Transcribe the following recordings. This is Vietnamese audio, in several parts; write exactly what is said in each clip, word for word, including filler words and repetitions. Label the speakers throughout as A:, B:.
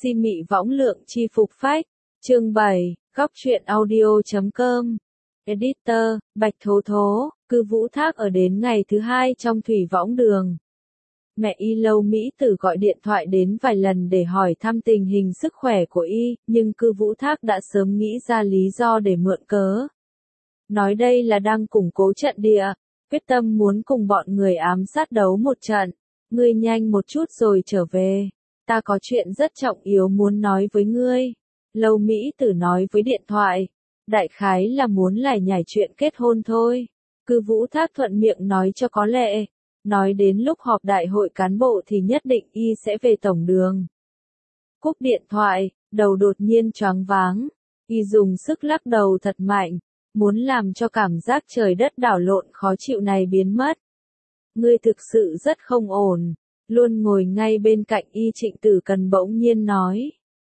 A: Si mị võng lượng chi phục phách. Chương bảy, góc truyện audio.com. Editor, Bạch Thố Thố, Cư Vũ Thác ở đến ngày thứ hai trong thủy võng đường. Mẹ y Lâu Mỹ Tử gọi điện thoại đến vài lần để hỏi thăm tình hình sức khỏe của y, nhưng Cư Vũ Thác đã sớm nghĩ ra lý do để mượn cớ. Nói đây là đang củng cố trận địa, quyết tâm muốn cùng bọn người ám sát đấu một trận. Ngươi nhanh một chút rồi trở về. Ta có chuyện rất trọng yếu muốn nói với ngươi. Lâu Mỹ Tử nói với điện thoại. Đại khái là muốn lải nhải chuyện kết hôn thôi. Cư Vũ Thác thuận miệng nói cho có lệ. Nói đến lúc họp đại hội cán bộ thì nhất định y sẽ về tổng đường. Cúp điện thoại, đầu đột nhiên choáng váng. Y dùng sức lắc đầu thật mạnh. Muốn làm cho cảm giác trời đất đảo lộn khó chịu này biến mất. Ngươi thực sự rất không ổn. Luôn ngồi ngay bên cạnh y Trịnh Tử Cần bỗng nhiên nói.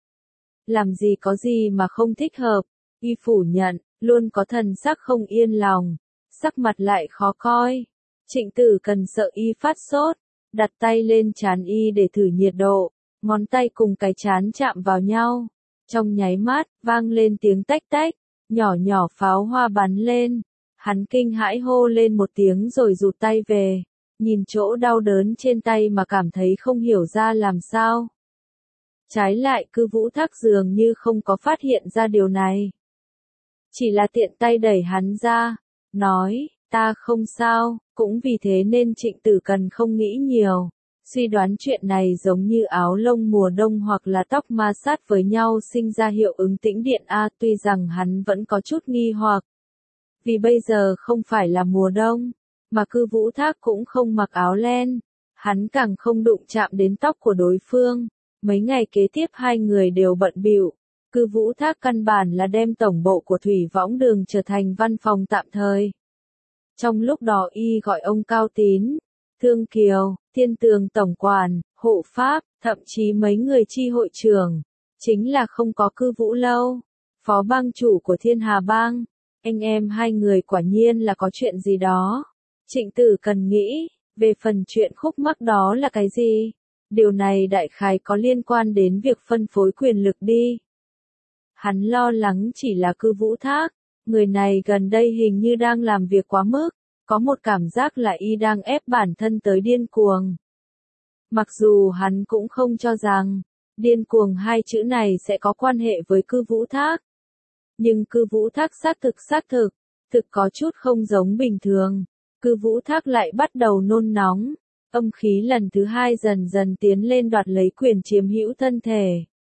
A: Làm gì có gì mà không thích hợp. Y phủ nhận, luôn có thần sắc không yên lòng. Sắc mặt lại khó coi. Trịnh Tử Cần sợ y phát sốt. Đặt tay lên trán y để thử nhiệt độ. Ngón tay cùng cái trán chạm vào nhau. Trong nháy mắt, vang lên tiếng tách tách. Nhỏ nhỏ pháo hoa bắn lên. Hắn kinh hãi hô lên một tiếng rồi rụt tay về. Nhìn chỗ đau đớn trên tay mà cảm thấy không hiểu ra làm sao. Trái lại Cư Vũ Thác dường như không có phát hiện ra điều này. Chỉ là tiện tay đẩy hắn ra. Nói, ta không sao, cũng vì thế nên Trịnh Tử Cần không nghĩ nhiều. Suy đoán chuyện này giống như áo lông mùa đông hoặc là tóc ma sát với nhau sinh ra hiệu ứng tĩnh điện A, tuy rằng hắn vẫn có chút nghi hoặc. Vì bây giờ không phải là mùa đông, mà Cư Vũ Thác cũng không mặc áo len. Hắn càng không đụng chạm đến tóc của đối phương. Mấy ngày kế tiếp hai người đều bận bịu. Cư Vũ Thác căn bản là đem tổng bộ của thủy võng đường trở thành văn phòng tạm thời. Trong lúc đó y gọi ông Cao Tín, Thương Kiều, Thiên Tường tổng quản, hộ pháp, thậm chí mấy người chi hội trưởng, chính là không có Cư Vũ Lâu, phó bang chủ của Thiên Hà Bang. Anh em hai người quả nhiên là có chuyện gì đó. Trịnh Tử Cần nghĩ, về phần chuyện khúc mắc đó là cái gì? Điều này đại khái có liên quan đến việc phân phối quyền lực đi. Hắn lo lắng chỉ là Cư Vũ Thác, người này gần đây hình như đang làm việc quá mức, có một cảm giác là y đang ép bản thân tới điên cuồng. Mặc dù hắn cũng không cho rằng, điên cuồng hai chữ này sẽ có quan hệ với Cư Vũ Thác. Nhưng Cư Vũ Thác xác thực xác thực, thực có chút không giống bình thường. Cư Vũ Thác lại bắt đầu nôn nóng, âm khí lần thứ hai dần dần tiến lên đoạt lấy quyền chiếm hữu thân thể.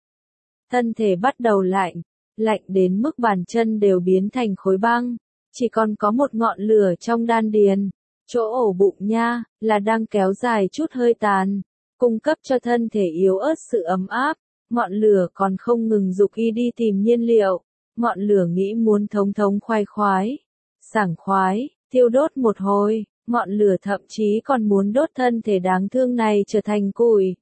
A: Thân thể bắt đầu lạnh, lạnh đến mức bàn chân đều biến thành khối băng, chỉ còn có một ngọn lửa trong đan điền, chỗ ổ bụng nha, là đang kéo dài chút hơi tàn, cung cấp cho thân thể yếu ớt sự ấm áp, ngọn lửa còn không ngừng giục y đi tìm nhiên liệu, ngọn lửa nghĩ muốn thống thống khoái khoái, sảng khoái, thiêu đốt một hồi, ngọn lửa thậm chí còn muốn đốt thân thể đáng thương này trở thành củi.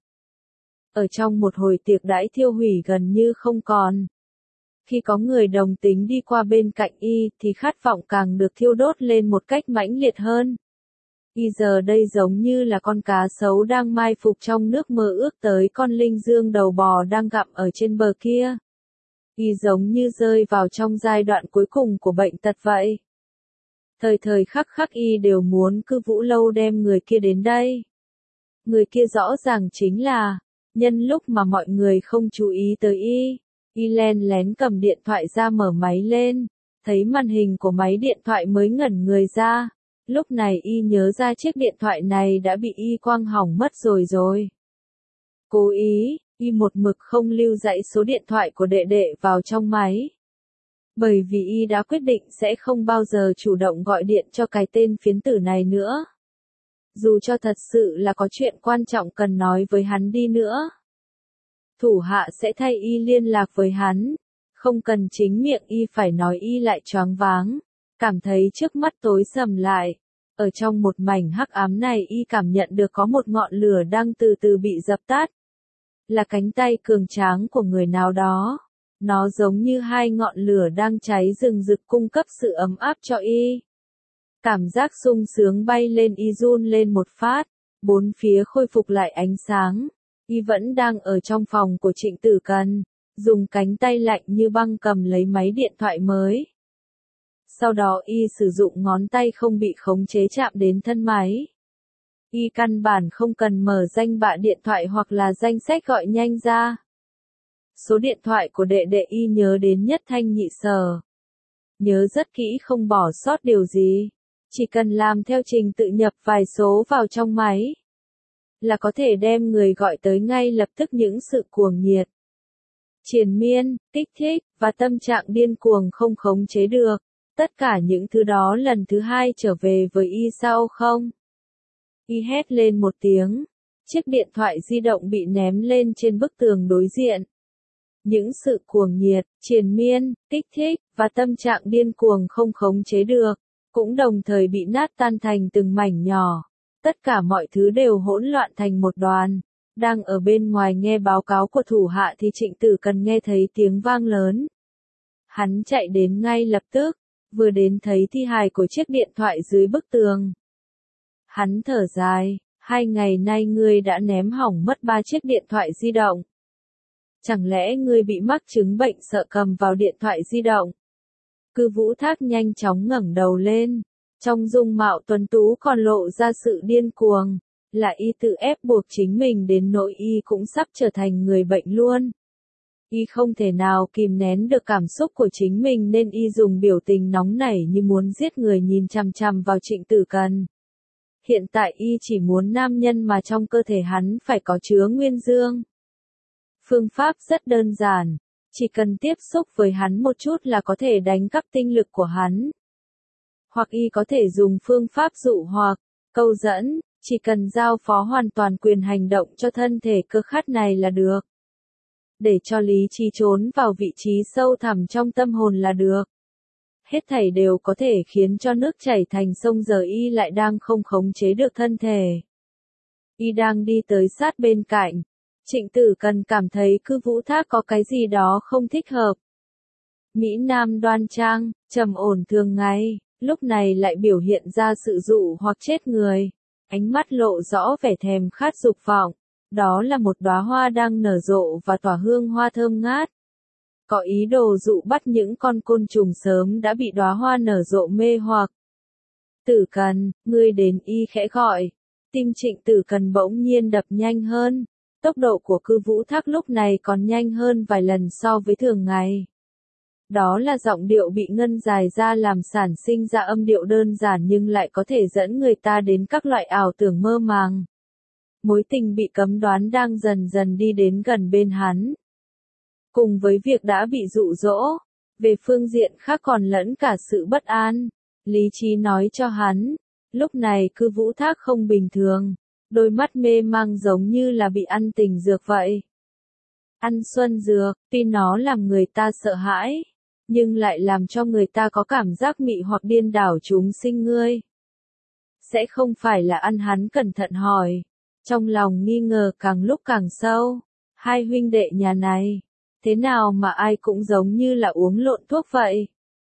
A: Ở trong một hồi tiệc đãi thiêu hủy gần như không còn. Khi có người đồng tính đi qua bên cạnh y thì khát vọng càng được thiêu đốt lên một cách mãnh liệt hơn. Y giờ đây giống như là con cá sấu đang mai phục trong nước mơ ước tới con linh dương đầu bò đang gặm ở trên bờ kia. Y giống như rơi vào trong giai đoạn cuối cùng của bệnh tật vậy. Thời thời khắc khắc y đều muốn Cư Vũ Lâu đem người kia đến đây. Người kia rõ ràng chính là, nhân lúc mà mọi người không chú ý tới y, y len lén cầm điện thoại ra mở máy lên, thấy màn hình của máy điện thoại mới ngẩn người ra. Lúc này y nhớ ra chiếc điện thoại này đã bị y quăng hỏng mất rồi rồi. Cố ý, y một mực không lưu dãy số điện thoại của đệ đệ vào trong máy. Bởi vì y đã quyết định sẽ không bao giờ chủ động gọi điện cho cái tên phiến tử này nữa. Dù cho thật sự là có chuyện quan trọng cần nói với hắn đi nữa. Thủ hạ sẽ thay y liên lạc với hắn. Không cần chính miệng y phải nói y lại choáng váng. Cảm thấy trước mắt tối sầm lại. Ở trong một mảnh hắc ám này y cảm nhận được có một ngọn lửa đang từ từ bị dập tắt. Là cánh tay cường tráng của người nào đó. Nó giống như hai ngọn lửa đang cháy rừng rực cung cấp sự ấm áp cho y. Cảm giác sung sướng bay lên y run lên một phát, bốn phía khôi phục lại ánh sáng. Y vẫn đang ở trong phòng của Trịnh Tử Cần, dùng cánh tay lạnh như băng cầm lấy máy điện thoại mới. Sau đó Y sử dụng ngón tay không bị khống chế chạm đến thân máy. Y căn bản không cần mở danh bạ điện thoại hoặc là danh sách gọi nhanh ra. Số điện thoại của đệ đệ Y nhớ đến nhất thanh nhị sở. Nhớ rất kỹ không bỏ sót điều gì. Chỉ cần làm theo trình tự nhập vài số vào trong máy, là có thể đem người gọi tới ngay lập tức những sự cuồng nhiệt, triền miên, kích thích, và tâm trạng điên cuồng không khống chế được. Tất cả những thứ đó lần thứ hai trở về với Y sao không? Y hét lên một tiếng. Chiếc điện thoại di động bị ném lên trên bức tường đối diện. Những sự cuồng nhiệt, triền miên, kích thích, và tâm trạng điên cuồng không khống chế được, cũng đồng thời bị nát tan thành từng mảnh nhỏ. Tất cả mọi thứ đều hỗn loạn thành một đoàn. Đang ở bên ngoài nghe báo cáo của thủ hạ thì Trịnh Tử Cần nghe thấy tiếng vang lớn. Hắn chạy đến ngay lập tức, vừa đến thấy thi hài của chiếc điện thoại dưới bức tường. Hắn thở dài, hai ngày nay ngươi đã ném hỏng mất ba chiếc điện thoại di động. Chẳng lẽ ngươi bị mắc chứng bệnh sợ cầm vào điện thoại di động? Cư Vũ Thác nhanh chóng ngẩng đầu lên, trong dung mạo tuấn tú còn lộ ra sự điên cuồng, là Y tự ép buộc chính mình đến nỗi Y cũng sắp trở thành người bệnh luôn. Y không thể nào kìm nén được cảm xúc của chính mình nên Y dùng biểu tình nóng nảy như muốn giết người nhìn chằm chằm vào Trịnh Tử Cần. Hiện tại Y chỉ muốn nam nhân mà trong cơ thể hắn phải có chứa nguyên dương. Phương pháp rất đơn giản, chỉ cần tiếp xúc với hắn một chút là có thể đánh cắp tinh lực của hắn. Hoặc Y có thể dùng phương pháp dụ hoặc, câu dẫn, chỉ cần giao phó hoàn toàn quyền hành động cho thân thể cơ khát này là được. Để cho lý trí trốn vào vị trí sâu thẳm trong tâm hồn là được. Hết thảy đều có thể khiến cho nước chảy thành sông giờ Y lại đang không khống chế được thân thể. Y đang đi tới sát bên cạnh. Trịnh Tử Cần cảm thấy Cư Vũ Thác có cái gì đó không thích hợp. Mỹ Nam đoan trang, trầm ổn thường ngày, lúc này lại biểu hiện ra sự dụ hoặc chết người. Ánh mắt lộ rõ vẻ thèm khát dục vọng. Đó là một đóa hoa đang nở rộ và tỏa hương hoa thơm ngát. Có ý đồ dụ bắt những con côn trùng sớm đã bị đóa hoa nở rộ mê hoặc. Tử Cần, ngươi đến, Y khẽ gọi. Tim Trịnh Tử Cần bỗng nhiên đập nhanh hơn. Tốc độ của Cư Vũ Thác lúc này còn nhanh hơn vài lần so với thường ngày. Đó là giọng điệu bị ngân dài ra làm sản sinh ra âm điệu đơn giản nhưng lại có thể dẫn người ta đến các loại ảo tưởng mơ màng. Mối tình bị cấm đoán đang dần dần đi đến gần bên hắn. Cùng với việc đã bị dụ dỗ, về phương diện khác còn lẫn cả sự bất an. Lý trí nói cho hắn, lúc này Cư Vũ Thác không bình thường, đôi mắt mê mang giống như là bị ăn tình dược vậy. Ăn xuân dược, tuy nó làm người ta sợ hãi, nhưng lại làm cho người ta có cảm giác mị hoặc điên đảo chúng sinh ngươi. Sẽ không phải là ăn, hắn cẩn thận hỏi. Trong lòng nghi ngờ càng lúc càng sâu. Hai huynh đệ nhà này, thế nào mà ai cũng giống như là uống lộn thuốc vậy?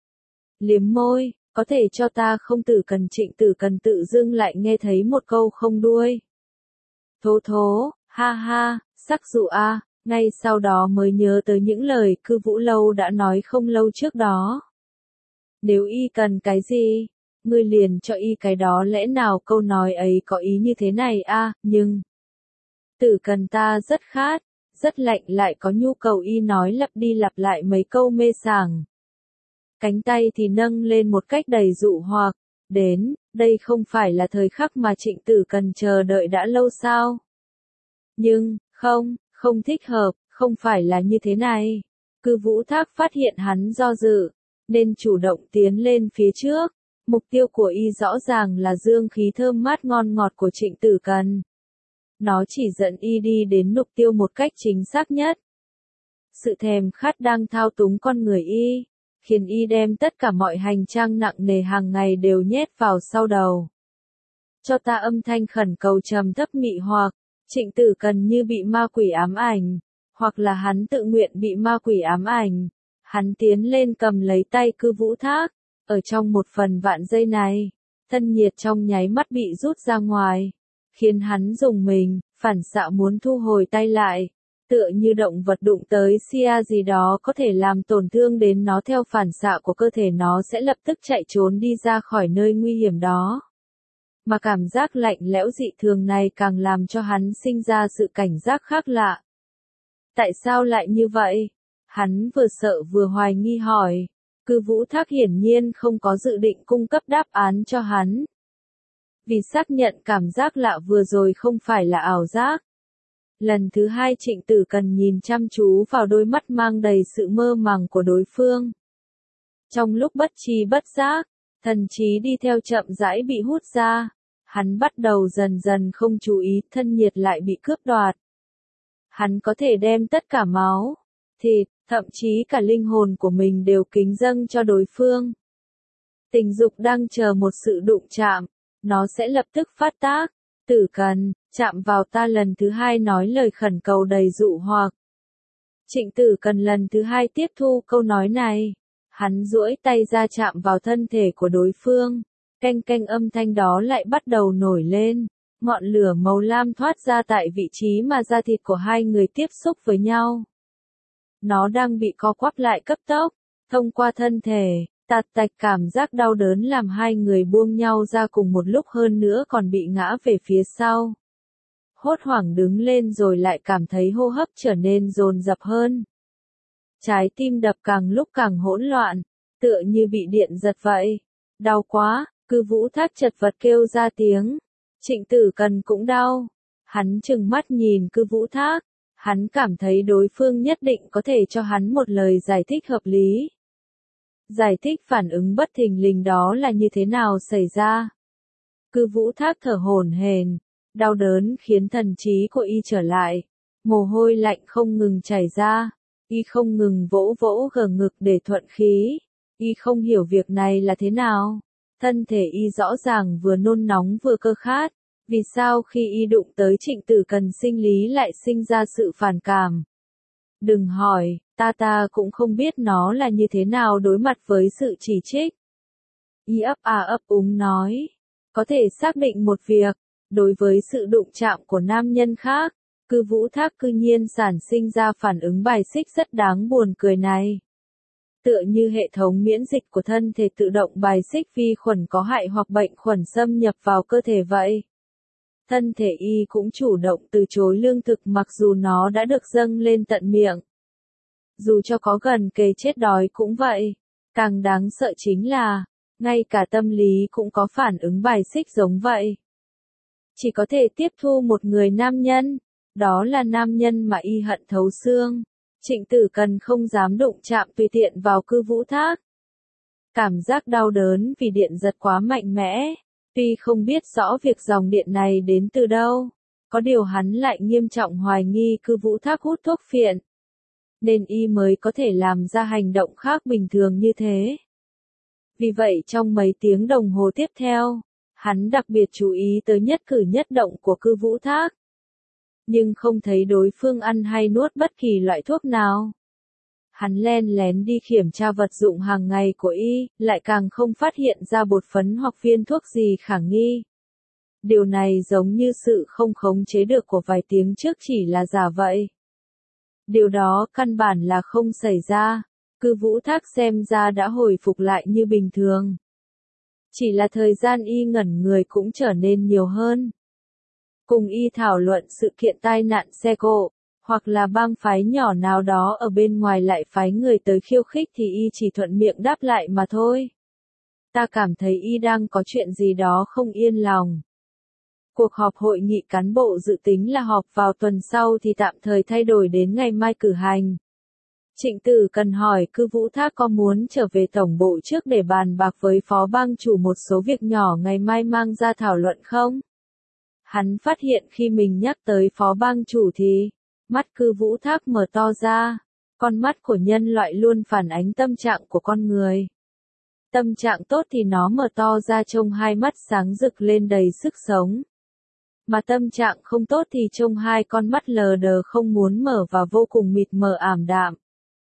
A: Liếm môi, có thể cho ta không? Tử Cần Trịnh Tử Cần tự dưng lại nghe thấy một câu không đuôi. Thố thố, ha ha, sắc dụ a, ngay sau đó mới nhớ tới những lời Cư Vũ Lâu đã nói không lâu trước đó. Nếu Y cần cái gì, ngươi liền cho Y cái đó, lẽ nào câu nói ấy có ý như thế này a? Nhưng Tử Cần ta rất khát, rất lạnh lại có nhu cầu. Y nói lặp đi lặp lại mấy câu mê sảng. Cánh tay thì nâng lên một cách đầy dụ hoặc. Đến, đây không phải là thời khắc mà Trịnh Tử Cần chờ đợi đã lâu sao? Nhưng, không, không thích hợp, không phải là như thế này. Cư Vũ Thác phát hiện hắn do dự, nên chủ động tiến lên phía trước. Mục tiêu của Y rõ ràng là dương khí thơm mát ngon ngọt của Trịnh Tử Cần. Nó chỉ dẫn Y đi đến mục tiêu một cách chính xác nhất. Sự thèm khát đang thao túng con người Y, khiến Y đem tất cả mọi hành trang nặng nề hàng ngày đều nhét vào sau đầu. Cho ta, âm thanh khẩn cầu trầm thấp mị hoặc. Trịnh Tử Cần như bị ma quỷ ám ảnh, hoặc là hắn tự nguyện bị ma quỷ ám ảnh. Hắn tiến lên cầm lấy tay Cư Vũ Thác. Ở trong một phần vạn giây này, thân nhiệt trong nháy mắt bị rút ra ngoài, khiến hắn rùng mình, phản xạ muốn thu hồi tay lại, tựa như động vật đụng tới xia gì đó có thể làm tổn thương đến nó, theo phản xạ của cơ thể nó sẽ lập tức chạy trốn đi ra khỏi nơi nguy hiểm đó. Mà cảm giác lạnh lẽo dị thường này càng làm cho hắn sinh ra sự cảnh giác khác lạ. Tại sao lại như vậy? Hắn vừa sợ vừa hoài nghi hỏi. Cư Vũ Thác hiển nhiên không có dự định cung cấp đáp án cho hắn. Vì xác nhận cảm giác lạ vừa rồi không phải là ảo giác. Lần thứ hai Trịnh Tử Cần nhìn chăm chú vào đôi mắt mang đầy sự mơ màng của đối phương. Trong lúc bất tri bất giác, thần trí đi theo chậm rãi bị hút ra. Hắn bắt đầu dần dần không chú ý, thân nhiệt lại bị cướp đoạt. Hắn có thể đem tất cả máu, thịt, thậm chí cả linh hồn của mình đều kính dâng cho đối phương. Tình dục đang chờ một sự đụng chạm, nó sẽ lập tức phát tác. Tử Cần, chạm vào ta, lần thứ hai nói lời khẩn cầu đầy dụ hoặc. Trịnh Tử Cần lần thứ hai tiếp thu câu nói này. Hắn duỗi tay ra chạm vào thân thể của đối phương. Canh canh âm thanh đó lại bắt đầu nổi lên. Ngọn lửa màu lam thoát ra tại vị trí mà da thịt của hai người tiếp xúc với nhau. Nó đang bị co quắp lại cấp tốc, thông qua thân thể, tạt tạch, cảm giác đau đớn làm hai người buông nhau ra cùng một lúc, hơn nữa còn bị ngã về phía sau. Hốt hoảng đứng lên rồi lại cảm thấy hô hấp trở nên dồn dập hơn. Trái tim đập càng lúc càng hỗn loạn, tựa như bị điện giật vậy. Đau quá, Cư Vũ Thác chật vật kêu ra tiếng. Trịnh Tử Cần cũng đau. Hắn trừng mắt nhìn Cư Vũ Thác. Hắn cảm thấy đối phương nhất định có thể cho hắn một lời giải thích hợp lý. Giải thích phản ứng bất thình lình đó là như thế nào xảy ra. Cư Vũ Thác thở hổn hển, đau đớn khiến thần trí của y trở lại. Mồ hôi lạnh không ngừng chảy ra. Y không ngừng vỗ vỗ gờ ngực để thuận khí. Y không hiểu việc này là thế nào. Thân thể y rõ ràng vừa nôn nóng vừa cơ khát. Vì sao khi y đụng tới Trịnh Tử Cần sinh lý lại sinh ra sự phản cảm? Đừng hỏi, ta ta cũng không biết nó là như thế nào đối mặt với sự chỉ trích. Y ấp à ấp úng nói. Có thể xác định một việc, đối với sự đụng chạm của nam nhân khác, Cư Vũ Thác cư nhiên sản sinh ra phản ứng bài xích rất đáng buồn cười này. Tựa như hệ thống miễn dịch của thân thể tự động bài xích vi khuẩn có hại hoặc bệnh khuẩn xâm nhập vào cơ thể vậy. Thân thể y cũng chủ động từ chối lương thực mặc dù nó đã được dâng lên tận miệng. Dù cho có gần kề chết đói cũng vậy. Càng đáng sợ chính là, ngay cả tâm lý cũng có phản ứng bài xích giống vậy. Chỉ có thể tiếp thu một người nam nhân, đó là nam nhân mà y hận thấu xương. Trịnh Tử Cần không dám đụng chạm tùy tiện vào Cư Vũ Thác. Cảm giác đau đớn vì điện giật quá mạnh mẽ. Tuy không biết rõ việc dòng điện này đến từ đâu, có điều hắn lại nghiêm trọng hoài nghi Cư Vũ Thác hút thuốc phiện. Nên y mới có thể làm ra hành động khác bình thường như thế. Vì vậy trong mấy tiếng đồng hồ tiếp theo, hắn đặc biệt chú ý tới nhất cử nhất động của Cư Vũ Thác. Nhưng không thấy đối phương ăn hay nuốt bất kỳ loại thuốc nào. Hắn len lén đi kiểm tra vật dụng hàng ngày của y, lại càng không phát hiện ra bột phấn hoặc viên thuốc gì khả nghi. Điều này giống như sự không khống chế được của vài tiếng trước chỉ là giả vậy. Điều đó căn bản là không xảy ra. Cư Vũ Thác xem ra đã hồi phục lại như bình thường. Chỉ là thời gian y ngẩn người cũng trở nên nhiều hơn. Cùng y thảo luận sự kiện tai nạn xe cộ, hoặc là bang phái nhỏ nào đó ở bên ngoài lại phái người tới khiêu khích thì y chỉ thuận miệng đáp lại mà thôi. Ta cảm thấy y đang có chuyện gì đó không yên lòng. Cuộc họp hội nghị cán bộ dự tính là họp vào tuần sau thì tạm thời thay đổi đến ngày mai cử hành. Trịnh Tử Cần hỏi Cư Vũ Thác có muốn trở về tổng bộ trước để bàn bạc với phó bang chủ một số việc nhỏ ngày mai mang ra thảo luận không? Hắn phát hiện khi mình nhắc tới phó bang chủ thì, mắt Cư Vũ Thác mở to ra. Con mắt của nhân loại luôn phản ánh tâm trạng của con người. Tâm trạng tốt thì nó mở to ra trông hai mắt sáng rực lên đầy sức sống. Mà tâm trạng không tốt thì trông hai con mắt lờ đờ không muốn mở và vô cùng mịt mờ ảm đạm.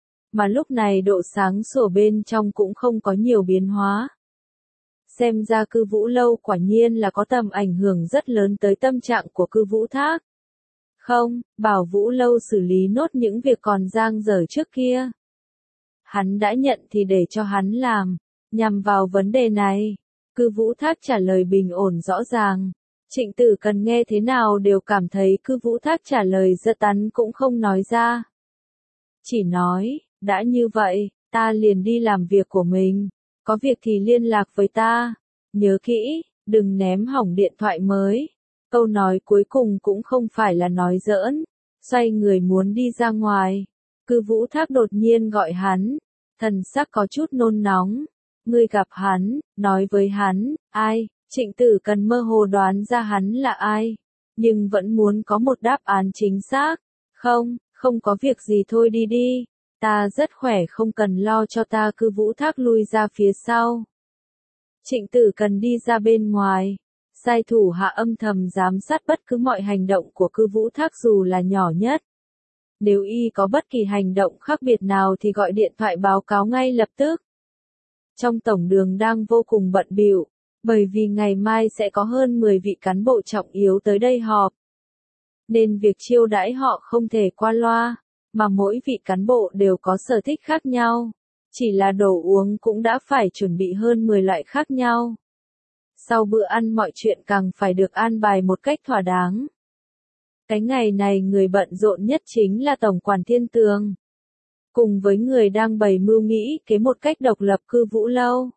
A: Mà lúc này độ sáng sủa bên trong cũng không có nhiều biến hóa. Xem ra Cư Vũ Lâu quả nhiên là có tầm ảnh hưởng rất lớn tới tâm trạng của Cư Vũ Thác. Không, bảo Vũ Lâu xử lý nốt những việc còn dang dở trước kia. Hắn đã nhận thì để cho hắn làm. Nhằm vào vấn đề này, Cư Vũ Thác trả lời bình ổn rõ ràng. Trịnh Tử Cần nghe thế nào đều cảm thấy Cư Vũ Thác trả lời rất tắn cũng không nói ra. Chỉ nói, đã như vậy, ta liền đi làm việc của mình. Có việc thì liên lạc với ta. Nhớ kỹ, đừng ném hỏng điện thoại mới. Câu nói cuối cùng cũng không phải là nói giỡn. Xoay người muốn đi ra ngoài. Cư Vũ Thác đột nhiên gọi hắn. Thần sắc có chút nôn nóng. Ngươi gặp hắn, nói với hắn, ai? Trịnh Tử Cần mơ hồ đoán ra hắn là ai. Nhưng vẫn muốn có một đáp án chính xác. Không, không có việc gì thôi đi đi. Ta rất khỏe không cần lo cho ta. Cư Vũ Thác lui ra phía sau. Trịnh Tử Cần đi ra bên ngoài. Sai thủ hạ âm thầm giám sát bất cứ mọi hành động của Cư Vũ Thác dù là nhỏ nhất. Nếu y có bất kỳ hành động khác biệt nào thì gọi điện thoại báo cáo ngay lập tức. Trong tổng đường đang vô cùng bận bịu, bởi vì ngày mai sẽ có hơn mười vị cán bộ trọng yếu tới đây họp. Nên việc chiêu đãi họ không thể qua loa, mà mỗi vị cán bộ đều có sở thích khác nhau. Chỉ là đồ uống cũng đã phải chuẩn bị hơn mười loại khác nhau. Sau bữa ăn mọi chuyện càng phải được an bài một cách thỏa đáng. Cái ngày này người bận rộn nhất chính là Tổng quản Thiên Tường. Cùng với người đang bày mưu nghĩ kế một cách độc lập Cư Vũ Lâu.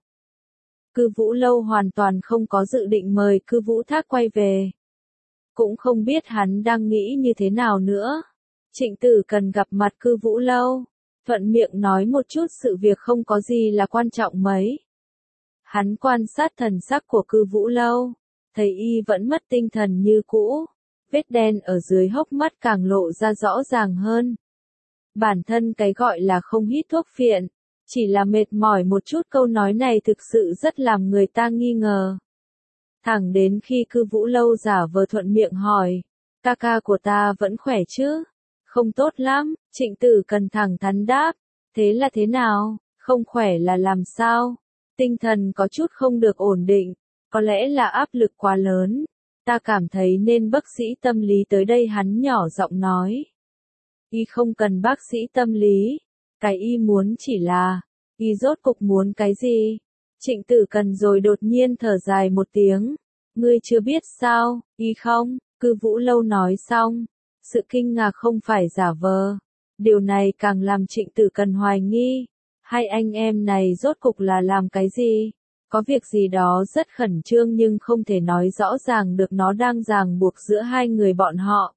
A: Cư Vũ Lâu hoàn toàn không có dự định mời Cư Vũ Thác quay về. Cũng không biết hắn đang nghĩ như thế nào nữa. Trịnh Tử Cần gặp mặt Cư Vũ Lâu. Thuận miệng nói một chút sự việc không có gì là quan trọng mấy. Hắn quan sát thần sắc của Cư Vũ Lâu. Thấy y vẫn mất tinh thần như cũ. Vết đen ở dưới hốc mắt càng lộ ra rõ ràng hơn. Bản thân cái gọi là không hít thuốc phiện, chỉ là mệt mỏi một chút. Câu nói này thực sự rất làm người ta nghi ngờ. Thẳng đến khi Cư Vũ Lâu giả vờ thuận miệng hỏi, ca ca của ta vẫn khỏe chứ? Không tốt lắm, Trịnh Tử Cần thẳng thắn đáp, thế là thế nào, không khỏe là làm sao? Tinh thần có chút không được ổn định, có lẽ là áp lực quá lớn. Ta cảm thấy nên bác sĩ tâm lý tới đây. Hắn nhỏ giọng nói. Y không cần bác sĩ tâm lý. Cái y muốn chỉ là, y rốt cục muốn cái gì? Trịnh Tử Cần rồi đột nhiên thở dài một tiếng. Ngươi chưa biết sao, y không? Cư Vũ Lâu nói xong. Sự kinh ngạc không phải giả vờ. Điều này càng làm Trịnh Tử Cần hoài nghi. Hai anh em này rốt cục là làm cái gì? Có việc gì đó rất khẩn trương nhưng không thể nói rõ ràng được, nó đang ràng buộc giữa hai người bọn họ.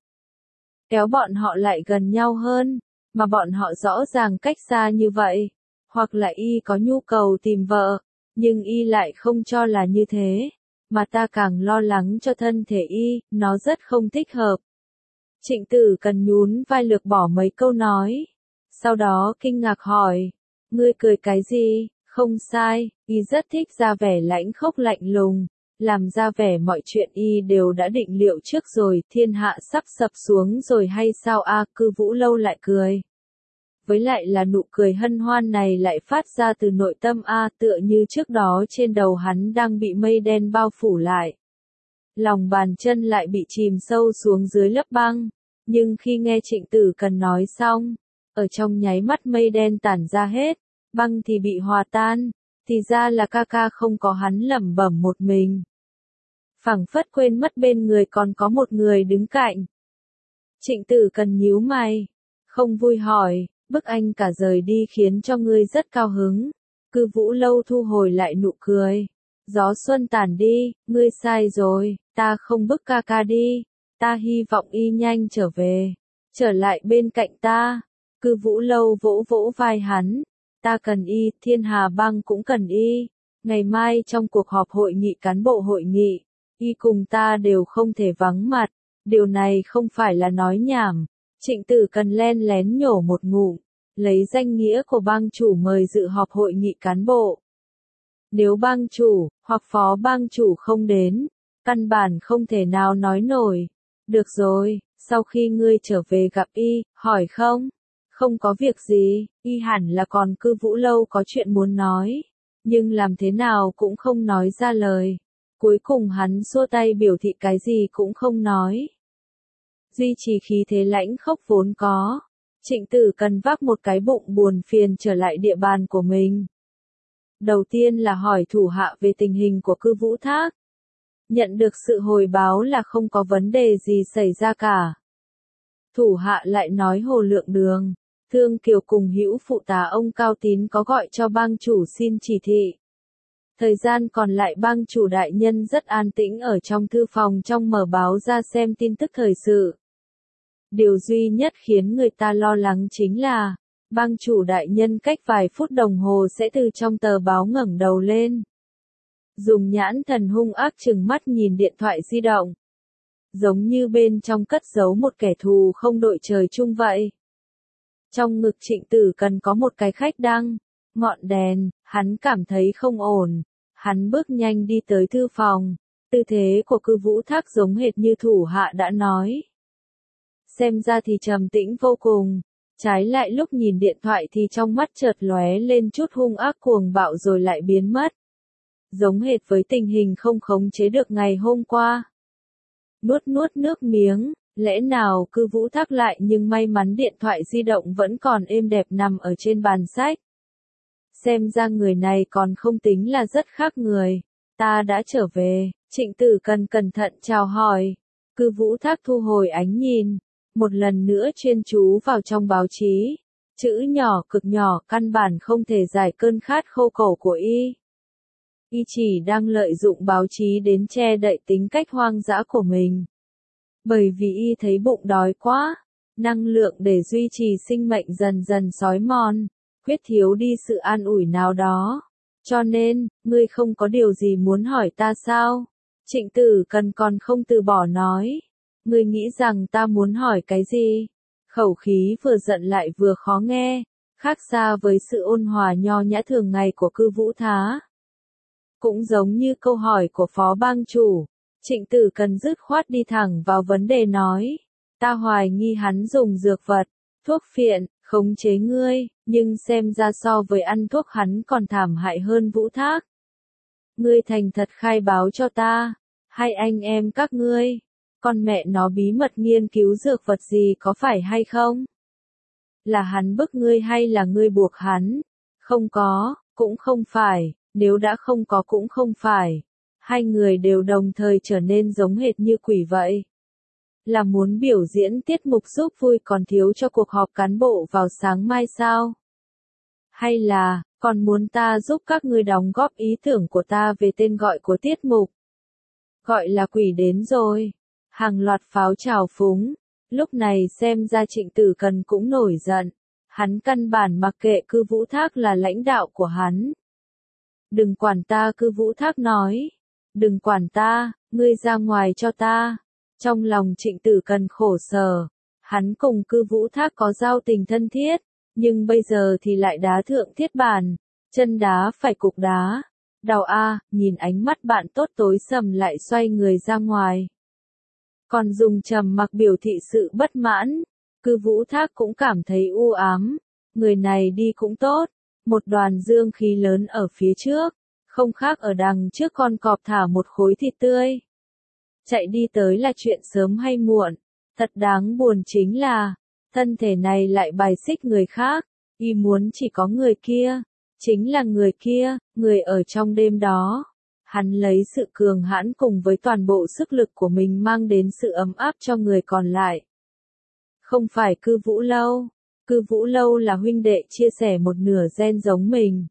A: Kéo bọn họ lại gần nhau hơn, mà bọn họ rõ ràng cách xa như vậy. Hoặc là y có nhu cầu tìm vợ, nhưng y lại không cho là như thế. Mà ta càng lo lắng cho thân thể y, nó rất không thích hợp. Trịnh Tử Cần nhún vai lược bỏ mấy câu nói. Sau đó kinh ngạc hỏi, ngươi cười cái gì? Không sai, y rất thích ra vẻ lãnh khốc lạnh lùng, làm ra vẻ mọi chuyện y đều đã định liệu trước rồi. Thiên hạ sắp sập xuống rồi hay sao a? À, Cư Vũ Lâu lại cười. Với lại là nụ cười hân hoan này lại phát ra từ nội tâm a, à, tựa như trước đó trên đầu hắn đang bị mây đen bao phủ lại. Lòng bàn chân lại bị chìm sâu xuống dưới lớp băng, nhưng khi nghe Trịnh Tử Cần nói xong, ở trong nháy mắt mây đen tản ra hết. Băng thì bị hòa tan, thì ra là ca ca không có. Hắn lẩm bẩm một mình. Phảng phất quên mất bên người còn có một người đứng cạnh. Trịnh Tử Cần nhíu mày, không vui hỏi, bức anh cả rời đi khiến cho ngươi rất cao hứng. Cư Vũ Lâu thu hồi lại nụ cười. Gió xuân tàn đi, ngươi sai rồi, ta không bức ca ca đi, ta hy vọng y nhanh trở về, trở lại bên cạnh ta. Cư Vũ Lâu vỗ vỗ vai hắn. Ta cần y, Thiên Hà Bang cũng cần y. Ngày mai trong cuộc họp hội nghị cán bộ hội nghị, y cùng ta đều không thể vắng mặt. Điều này không phải là nói nhảm. Trịnh Tử Cần len lén nhổ một ngụm, lấy danh nghĩa của bang chủ mời dự họp hội nghị cán bộ. Nếu bang chủ, hoặc phó bang chủ không đến, căn bản không thể nào nói nổi. Được rồi, sau khi ngươi trở về gặp y, hỏi không? Không có việc gì, y hẳn là còn Cư Vũ Lâu có chuyện muốn nói, nhưng làm thế nào cũng không nói ra lời. Cuối cùng hắn xua tay biểu thị cái gì cũng không nói. duy trì khí thế lãnh khốc vốn có. Trịnh Tử Cần vác một cái bụng buồn phiền trở lại địa bàn của mình. Đầu tiên là hỏi thủ hạ về tình hình của Cư Vũ Thác. Nhận được sự hồi báo là không có vấn đề gì xảy ra cả. Thủ hạ lại nói Hồ Lượng Đường, Thương Kiều cùng hữu phụ tá ông Cao Tín có gọi cho bang chủ xin chỉ thị. Thời gian còn lại bang chủ đại nhân rất an tĩnh ở trong thư phòng trong mở báo ra xem tin tức thời sự. Điều duy nhất khiến người ta lo lắng chính là, bang chủ đại nhân cách vài phút đồng hồ sẽ từ trong tờ báo ngẩng đầu lên. Dùng nhãn thần hung ác trừng mắt nhìn điện thoại di động. Giống như bên trong cất giấu một kẻ thù không đội trời chung vậy. Trong ngực Trịnh Tử Cần có một cái khách đăng, ngọn đèn, hắn cảm thấy không ổn. Hắn bước nhanh đi tới thư phòng, tư thế của Cư Vũ Thác giống hệt như thủ hạ đã nói. Xem ra thì trầm tĩnh vô cùng, trái lại lúc nhìn điện thoại thì trong mắt chợt lóe lên chút hung ác cuồng bạo rồi lại biến mất. Giống hệt với tình hình không khống chế được ngày hôm qua. Nuốt nuốt nước miếng, lẽ nào Cư Vũ Thác lại nhưng may mắn điện thoại di động vẫn còn êm đẹp nằm ở trên bàn sách. Xem ra người này còn không tính là rất khác người. Ta đã trở về, Trịnh Tử Cần cẩn thận chào hỏi. Cư Vũ Thác thu hồi ánh nhìn, một lần nữa chuyên chú vào trong báo chí. Chữ nhỏ cực nhỏ căn bản không thể giải cơn khát khô cổ của y. Y chỉ đang lợi dụng báo chí đến che đậy tính cách hoang dã của mình. Bởi vì y thấy bụng đói quá, năng lượng để duy trì sinh mệnh dần dần xói mòn, quyết thiếu đi sự an ủi nào đó. Cho nên, ngươi không có điều gì muốn hỏi ta sao? Trịnh Tử Cần còn không từ bỏ nói. Ngươi nghĩ rằng ta muốn hỏi cái gì? Khẩu khí vừa giận lại vừa khó nghe, khác xa với sự ôn hòa nho nhã thường ngày của Cư Vũ Thác. Cũng giống như câu hỏi của phó bang chủ, Trịnh Tử Cần dứt khoát đi thẳng vào vấn đề nói. Ta hoài nghi hắn dùng dược vật, thuốc phiện, khống chế ngươi, nhưng xem ra so với ăn thuốc hắn còn thảm hại hơn Vũ Thác. Ngươi thành thật khai báo cho ta, hay anh em các ngươi, con mẹ nó bí mật nghiên cứu dược vật gì có phải hay không? Là hắn bức ngươi hay là ngươi buộc hắn? Không có, cũng không phải, nếu đã không có cũng không phải. Hai người đều đồng thời trở nên giống hệt như quỷ vậy. Là muốn biểu diễn tiết mục giúp vui còn thiếu cho cuộc họp cán bộ vào sáng mai sao? Hay là, còn muốn ta giúp các ngươi đóng góp ý tưởng của ta về tên gọi của tiết mục? Gọi là quỷ đến rồi. Hàng loạt pháo trào phúng. Lúc này xem ra Trịnh Tử Cần cũng nổi giận. Hắn căn bản mặc kệ Cư Vũ Thác là lãnh đạo của hắn. Đừng quản ta, Cư Vũ Thác nói. Đừng quản ta, ngươi ra ngoài cho ta. Trong lòng Trịnh Tử Cần khổ sở. Hắn cùng Cư Vũ Thác có giao tình thân thiết, nhưng bây giờ thì lại đá thượng thiết bản, chân đá phải cục đá. Đau a, nhìn ánh mắt bạn tốt tối sầm lại xoay người ra ngoài. Còn dùng trầm mặc biểu thị sự bất mãn, Cư Vũ Thác cũng cảm thấy u ám. Người này đi cũng tốt, một đoàn dương khí lớn ở phía trước, không khác ở đằng trước con cọp thả một khối thịt tươi. Chạy đi tới là chuyện sớm hay muộn, thật đáng buồn chính là, thân thể này lại bài xích người khác, y muốn chỉ có người kia, chính là người kia, người ở trong đêm đó. Hắn lấy sự cường hãn cùng với toàn bộ sức lực của mình mang đến sự ấm áp cho người còn lại. Không phải Cư Vũ Lâu, Cư Vũ Lâu là huynh đệ chia sẻ một nửa gen giống mình.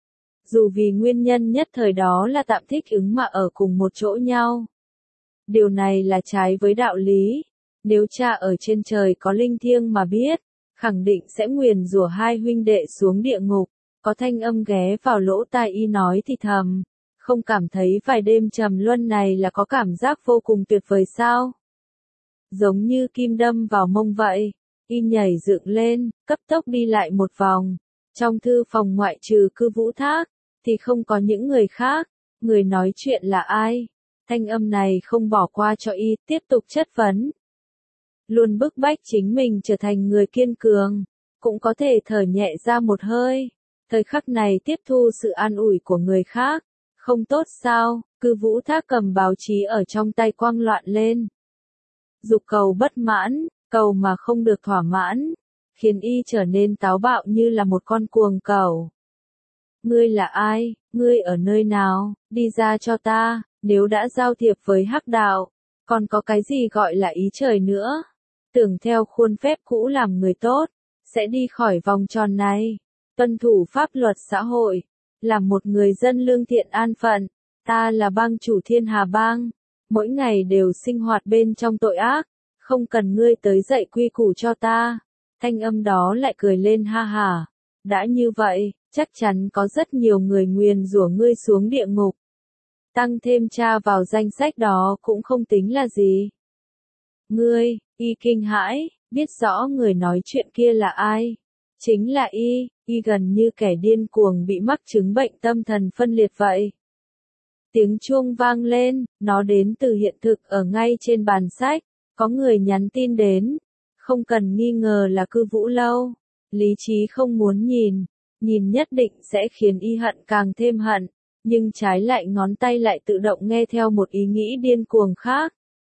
A: Dù vì nguyên nhân nhất thời đó là tạm thích ứng mà ở cùng một chỗ nhau. Điều này là trái với đạo lý. Nếu cha ở trên trời có linh thiêng mà biết, khẳng định sẽ nguyền rủa hai huynh đệ xuống địa ngục. Có thanh âm ghé vào lỗ tai y nói thì thầm. Không cảm thấy vài đêm trầm luân này là có cảm giác vô cùng tuyệt vời sao? Giống như kim đâm vào mông vậy. Y nhảy dựng lên, cấp tốc đi lại một vòng. Trong thư phòng ngoại trừ Cư Vũ Thác, thì không có những người khác. Người nói chuyện là ai? Thanh âm này không bỏ qua cho y, tiếp tục chất vấn. Luôn bức bách chính mình trở thành người kiên cường, cũng có thể thở nhẹ ra một hơi. Thời khắc này tiếp thu sự an ủi của người khác, không tốt sao? Cư Vũ Thác cầm báo chí ở trong tay quăng loạn lên. dục cầu bất mãn, cầu mà không được thỏa mãn, khiến y trở nên táo bạo như là một con cuồng cẩu. Ngươi là ai, ngươi ở nơi nào, đi ra cho ta, nếu đã giao thiệp với hắc đạo, còn có cái gì gọi là ý trời nữa, tưởng theo khuôn phép cũ làm người tốt, sẽ đi khỏi vòng tròn này, tuân thủ pháp luật xã hội, làm một người dân lương thiện an phận, ta là bang chủ Thiên Hà Bang, mỗi ngày đều sinh hoạt bên trong tội ác, không cần ngươi tới dạy quy củ cho ta. Thanh âm đó lại cười lên ha hả, đã như vậy, chắc chắn có rất nhiều người nguyền rủa ngươi xuống địa ngục. Tăng thêm cha vào danh sách đó cũng không tính là gì. Ngươi, y kinh hãi, biết rõ người nói chuyện kia là ai. Chính là y, y gần như kẻ điên cuồng bị mắc chứng bệnh tâm thần phân liệt vậy. Tiếng chuông vang lên, nó đến từ hiện thực ở ngay trên bàn sách, có người nhắn tin đến, không cần nghi ngờ là Cư Vũ Lâu. Lý trí không muốn nhìn, nhìn nhất định sẽ khiến y hận càng thêm hận, nhưng trái lại ngón tay lại tự động nghe theo một ý nghĩ điên cuồng khác.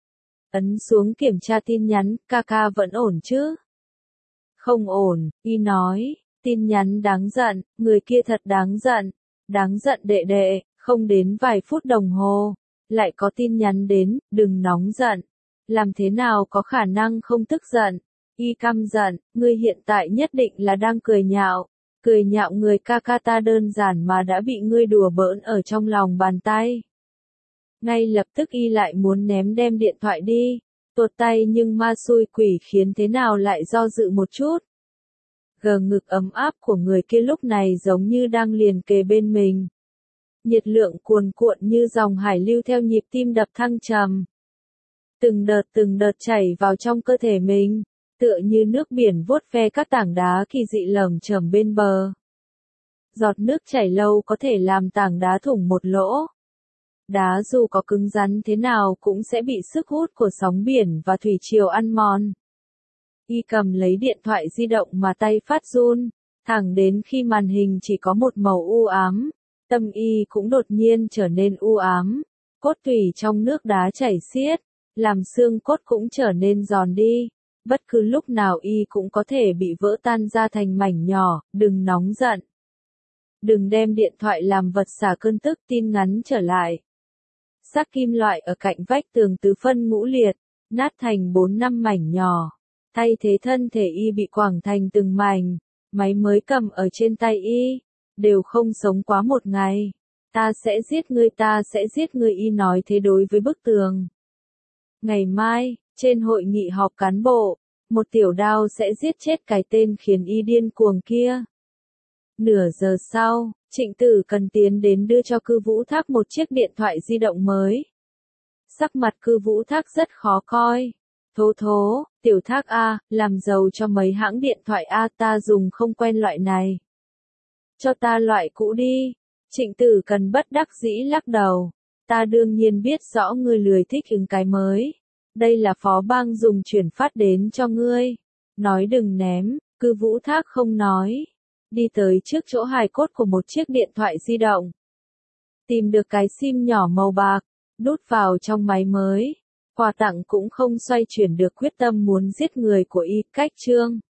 A: Ấn xuống kiểm tra tin nhắn, ca ca vẫn ổn chứ? Không ổn, y nói, tin nhắn đáng giận, người kia thật đáng giận, đáng giận đệ đệ, không đến vài phút đồng hồ, lại có tin nhắn đến, đừng nóng giận, làm thế nào có khả năng không tức giận, y căm giận, ngươi hiện tại nhất định là đang cười nhạo, cười nhạo người ca ca ta đơn giản mà đã bị ngươi đùa bỡn ở trong lòng bàn tay. Ngay lập tức y lại muốn ném đem điện thoại đi, tuột tay nhưng ma xui quỷ khiến thế nào lại do dự một chút. Gờ ngực ấm áp của người kia lúc này giống như đang liền kề bên mình. Nhiệt lượng cuồn cuộn như dòng hải lưu theo nhịp tim đập thăng trầm. Từng đợt từng đợt chảy vào trong cơ thể mình, tựa như nước biển vuốt ve các tảng đá kỳ dị lởm chởm bên bờ. Giọt nước chảy lâu có thể làm tảng đá thủng một lỗ. Đá dù có cứng rắn thế nào cũng sẽ bị sức hút của sóng biển và thủy triều ăn mòn. Y cầm lấy điện thoại di động mà tay phát run, thẳng đến khi màn hình chỉ có một màu u ám, tâm y cũng đột nhiên trở nên u ám, cốt tủy trong nước đá chảy xiết, làm xương cốt cũng trở nên giòn đi, bất cứ lúc nào y cũng có thể bị vỡ tan ra thành mảnh nhỏ, đừng nóng giận. Đừng đem điện thoại làm vật xả cơn tức, tin ngắn trở lại. Xác kim loại ở cạnh vách tường tứ phân ngũ liệt, nát thành bốn năm mảnh nhỏ. Thay thế thân thể y bị quẳng thành từng mảnh, máy mới cầm ở trên tay y, đều không sống quá một ngày. Ta sẽ giết ngươi, ta sẽ giết ngươi, y nói thế đối với bức tường. Ngày mai, trên hội nghị họp cán bộ, một tiểu đao sẽ giết chết cái tên khiến y điên cuồng kia. Nửa giờ sau, Trịnh Tử Cần tiến đến đưa cho Cư Vũ Thác một chiếc điện thoại di động mới. Sắc mặt Cư Vũ Thác rất khó coi. Thố thố, tiểu Thác a, làm giàu cho mấy hãng điện thoại a, ta dùng không quen loại này. Cho ta loại cũ đi. Trịnh Tử Cần bất đắc dĩ lắc đầu. Ta đương nhiên biết rõ ngươi lười thích ứng cái mới. Đây là phó bang dùng chuyển phát đến cho ngươi. Nói đừng ném, Cư Vũ Thác không nói. Đi tới trước chỗ hài cốt của một chiếc điện thoại di động. Tìm được cái sim nhỏ màu bạc, đút vào trong máy mới. Quà tặng cũng không xoay chuyển được quyết tâm muốn giết người của y, cách chương.